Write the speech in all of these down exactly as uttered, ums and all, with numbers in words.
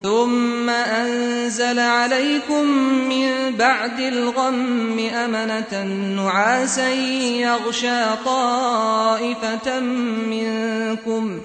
ثم أنزل عليكم من بعد الغم أمنة نعاسا يغشى طائفة منكم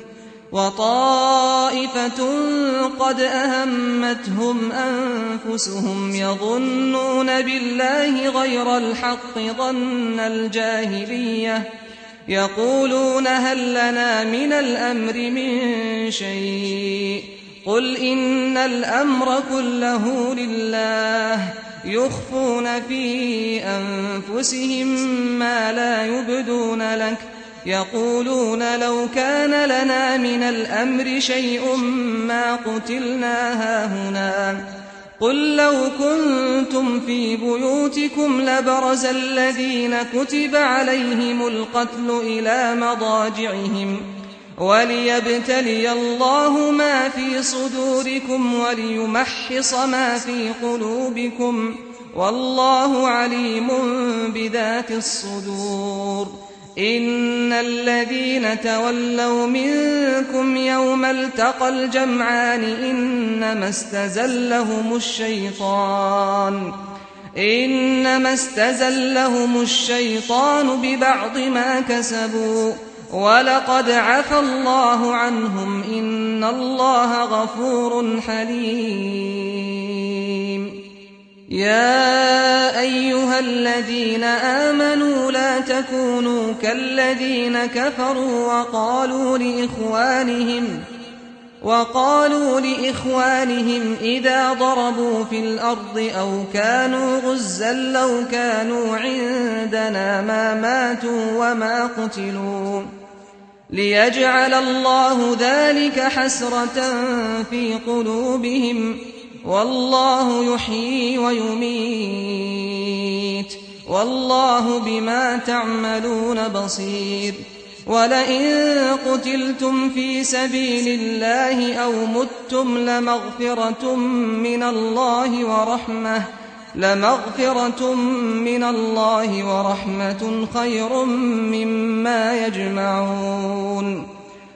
وطائفة قد أهمتهم أنفسهم يظنون بالله غير الحق ظن الجاهلية يقولون هل لنا من الأمر من شيء قل إن الأمر كله لله يخفون في أنفسهم ما لا يبدون لك يقولون لو كان لنا من الأمر شيء ما قتلنا هاهنا قل لو كنتم في بيوتكم لبرز الذين كتب عليهم القتل إلى مضاجعهم وليبتلي الله ما في صدوركم وليمحص ما في قلوبكم والله عليم بذات الصدور إن الذين تولوا منكم يوم التقى الجمعان إنما استزلهم الشيطان إنما استزلهم الشيطان ببعض ما كسبوا ولقد عفى الله عنهم إن الله غفور حليم يا أيها الذين آمنوا لا تكونوا كالذين كفروا وقالوا لإخوانهم وقالوا لإخوانهم إذا ضربوا في الأرض أو كانوا غزا لو كانوا عندنا ما ماتوا وما قتلوا ليجعل الله ذلك حسرة في قلوبهم والله يحيي ويميت والله بما تعملون بصير ولئن قتلتم في سبيل الله أو متم لمغفرة من الله ورحمة لمغفرة من الله ورحمة خير مما يجمعون